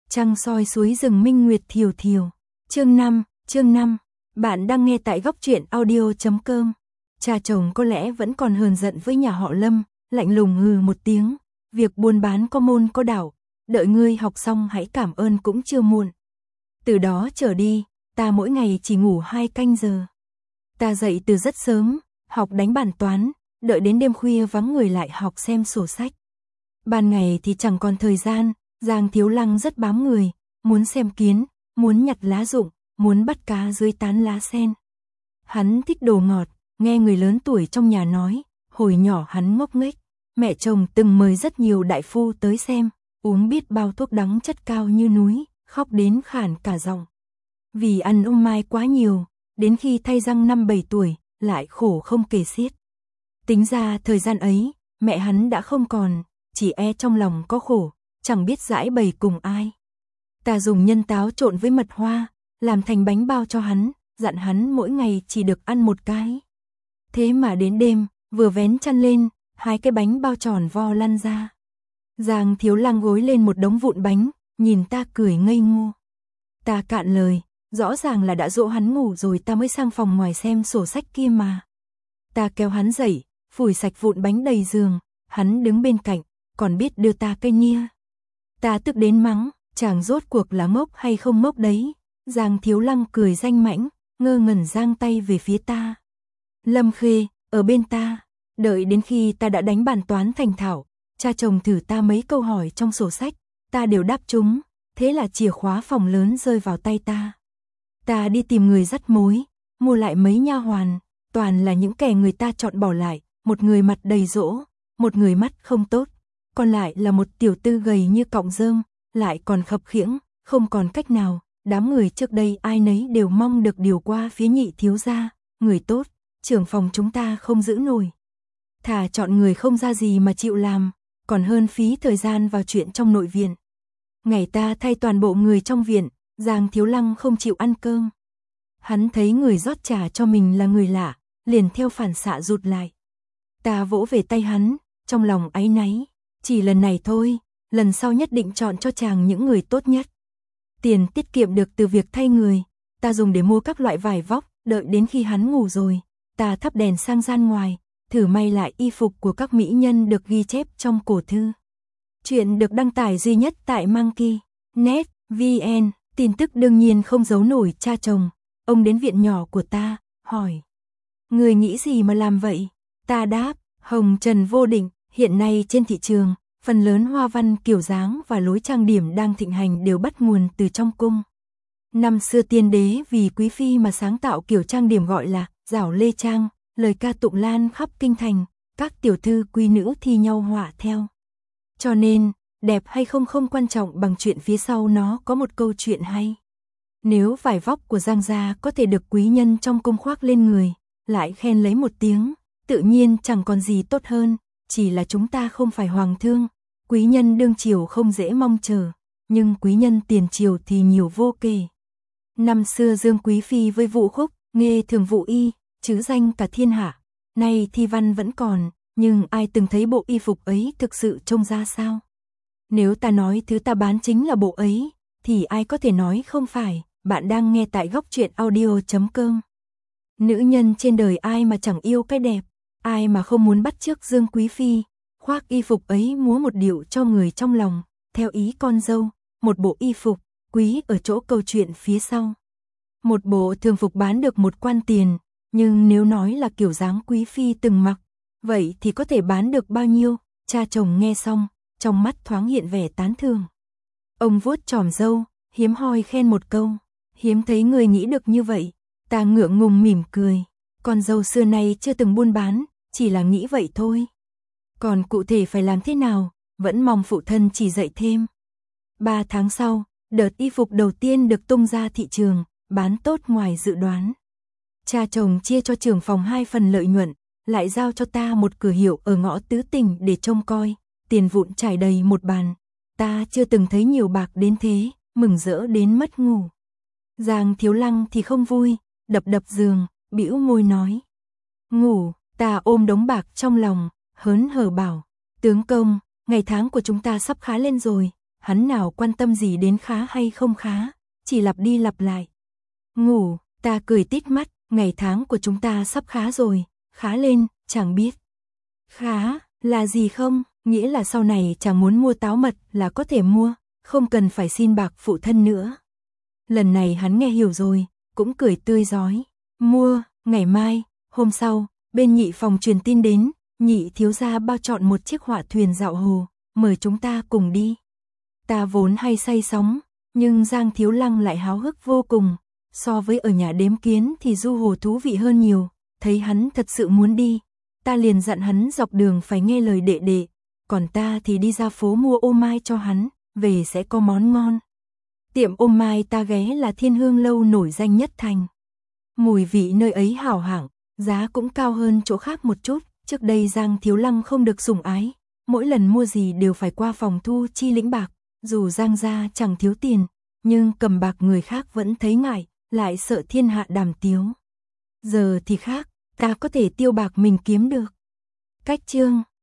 Trăng soi suối rừng minh nguyệt thiều thiều. Chương 5, bạn đang nghe tại góc truyện audio.com. Cha chồng có lẽ vẫn còn hờn giận với nhà họ Lâm, lạnh lùng hừ một tiếng, việc buôn bán có môn có đạo, đợi ngươi học xong hãy cảm ơn cũng chưa muộn. Từ đó trở đi, ta mỗi ngày chỉ ngủ 2 canh giờ. Ta dậy từ rất sớm, học đánh bàn toán, đợi đến đêm khuya vắng người lại học xem sổ sách. Ban ngày thì chẳng còn thời gian, Giang Thiếu Lăng rất bám người, muốn xem kiến, muốn nhặt lá rụng, muốn bắt cá dưới tán lá sen. Hắn thích đồ ngọt, nghe người lớn tuổi trong nhà nói, hồi nhỏ hắn ngốc nghếch, mẹ chồng từng mời rất nhiều đại phu tới xem, uống biết bao thuốc đắng chất cao như núi, khóc đến khản cả giọng. Vì ăn ô mai quá nhiều, đến khi thay răng 5-7 tuổi, lại khổ không kể xiết. Tính ra thời gian ấy, mẹ hắn đã không còn, chỉ e trong lòng có khổ, chẳng biết giải bày cùng ai. Ta dùng nhân táo trộn với mật hoa, làm thành bánh bao cho hắn, dặn hắn mỗi ngày chỉ được ăn 1 cái. Thế mà đến đêm, vừa vén chăn lên, 2 cái bánh bao tròn vo lăn ra. Giang Thiếu Lăng gối lên một đống vụn bánh, nhìn ta cười ngây ngô. Ta cạn lời, rõ ràng là đã dỗ hắn ngủ rồi ta mới sang phòng ngoài xem sổ sách kia mà. Ta kéo hắn dậy, phủi sạch vụn bánh đầy giường, hắn đứng bên cạnh, còn biết đưa ta cây nia. Ta tức đến mắng, chàng rốt cuộc là ngốc hay không ngốc đấy. Giang Thiếu Lăng cười danh mãnh, ngơ ngẩn giang tay về phía ta. Lâm Khê, ở bên ta, đợi đến khi ta đã đánh bàn toán thành thạo, cha chồng thử ta mấy câu hỏi trong sổ sách, ta đều đáp trúng, thế là chìa khóa phòng lớn rơi vào tay ta. Ta đi tìm người dắt mối, mua lại mấy nha hoàn, toàn là những kẻ người ta chọn bỏ lại, một người mặt đầy dỗ, một người mắt không tốt, còn lại là một tiểu tư gầy như cọng rơm, lại còn khập khiễng, không còn cách nào, đám người trước đây ai nấy đều mong được điều qua phía Nhị thiếu gia, người tốt, trưởng phòng chúng ta không giữ nổi. Thà chọn người không ra gì mà chịu làm, còn hơn phí thời gian vào chuyện trong nội viện. Ngày ta thay toàn bộ người trong viện, Giang Thiếu Lăng không chịu ăn cơm. Hắn thấy người rót trà cho mình là người lạ, liền theo phản xạ rụt lại. Ta vỗ về tay hắn, trong lòng áy náy, chỉ lần này thôi, lần sau nhất định chọn cho chàng những người tốt nhất. Tiền tiết kiệm được từ việc thay người, ta dùng để mua các loại vải vóc, đợi đến khi hắn ngủ rồi, ta thắp đèn sang gian ngoài, thử may lại y phục của các mỹ nhân được ghi chép trong cổ thư. Chuyện được đăng tải duy nhất tại Monkey.net VN, tin tức đương nhiên không giấu nổi cha chồng. Ông đến viện nhỏ của ta, hỏi. Người nghĩ gì mà làm vậy? Ta đáp, hồng trần vô định, hiện nay trên thị trường, phần lớn hoa văn kiểu dáng và lối trang điểm đang thịnh hành đều bắt nguồn từ trong cung. Năm xưa tiên đế vì quý phi mà sáng tạo kiểu trang điểm gọi là Giảo Lê Trang, lời ca tụng lan khắp kinh thành, các tiểu thư quý nữ thi nhau họa theo. Cho nên, đẹp hay không không quan trọng bằng chuyện phía sau nó có một câu chuyện hay. Nếu vải vóc của Giang gia có thể được quý nhân trong cung khoác lên người, lại khen lấy một tiếng, tự nhiên chẳng còn gì tốt hơn, chỉ là chúng ta không phải hoàng thương, quý nhân đương triều không dễ mong chờ, nhưng quý nhân tiền triều thì nhiều vô kể. Năm xưa Dương Quý Phi với Vũ Khúc, nghê thường vụ y, chứ danh cả thiên hạ, nay thi văn vẫn còn, nhưng ai từng thấy bộ y phục ấy thực sự trông ra sao? Nếu ta nói thứ ta bán chính là bộ ấy, thì ai có thể nói không phải. Bạn đang nghe tại góc truyện audio.com. Nữ nhân trên đời ai mà chẳng yêu cái đẹp, ai mà không muốn bắt chước Dương Quý Phi, khoác y phục ấy múa một điệu cho người trong lòng, theo ý con dâu, một bộ y phục, quý ở chỗ câu chuyện phía sau. Một bộ thường phục bán được 1 quan tiền, nhưng nếu nói là kiểu dáng Quý Phi từng mặc, vậy thì có thể bán được bao nhiêu? Cha chồng nghe xong, trong mắt thoáng hiện vẻ tán thưởng. Ông vuốt chòm râu, hiếm hoi khen một câu. Hiếm thấy người nghĩ được như vậy, ta ngượng ngùng mỉm cười. Con dâu xưa nay chưa từng buôn bán, chỉ là nghĩ vậy thôi. Còn cụ thể phải làm thế nào, vẫn mong phụ thân chỉ dạy thêm. 3 tháng sau, đợt y phục đầu tiên được tung ra thị trường, bán tốt ngoài dự đoán. Cha chồng chia cho trưởng phòng 2 phần lợi nhuận, lại giao cho ta một cửa hiệu ở ngõ Tứ Tỉnh để trông coi, tiền vụn trải đầy một bàn. Ta chưa từng thấy nhiều bạc đến thế, mừng rỡ đến mất ngủ. Giang Thiếu Lăng thì không vui, đập đập giường, bĩu môi nói. Ngủ, ta ôm đống bạc trong lòng, hớn hở bảo. Tướng công, ngày tháng của chúng ta sắp khá lên rồi, hắn nào quan tâm gì đến khá hay không khá, chỉ lặp đi lặp lại. Ngủ, ta cười tít mắt, ngày tháng của chúng ta sắp khá rồi, khá lên, chàng biết. Khá, là gì không? Nghĩa là sau này chàng muốn mua táo mật là có thể mua, không cần phải xin bạc phụ thân nữa. Lần này hắn nghe hiểu rồi, cũng cười tươi rói. Mua, ngày mai, hôm sau, bên Nhị phòng truyền tin đến, Nhị thiếu gia bao chọn một chiếc họa thuyền dạo hồ, mời chúng ta cùng đi. Ta vốn hay say sóng, nhưng Giang Thiếu Lăng lại háo hức vô cùng, so với ở nhà đếm kiến thì du hồ thú vị hơn nhiều, thấy hắn thật sự muốn đi. Ta liền dặn hắn dọc đường phải nghe lời đệ đệ, còn ta thì đi ra phố mua ô mai cho hắn, về sẽ có món ngon. Tiệm ô mai ta ghé là Thiên Hương Lâu nổi danh nhất thành. Mùi vị nơi ấy hảo hạng, giá cũng cao hơn chỗ khác một chút, trước đây Giang Thiếu Lăng không được sủng ái, mỗi lần mua gì đều phải qua phòng thu chi lĩnh bạc, dù Giang gia chẳng thiếu tiền, nhưng cầm bạc người khác vẫn thấy ngại, lại sợ thiên hạ đàm tiếu. Giờ thì khác, ta có thể tiêu bạc mình kiếm được. Cách chương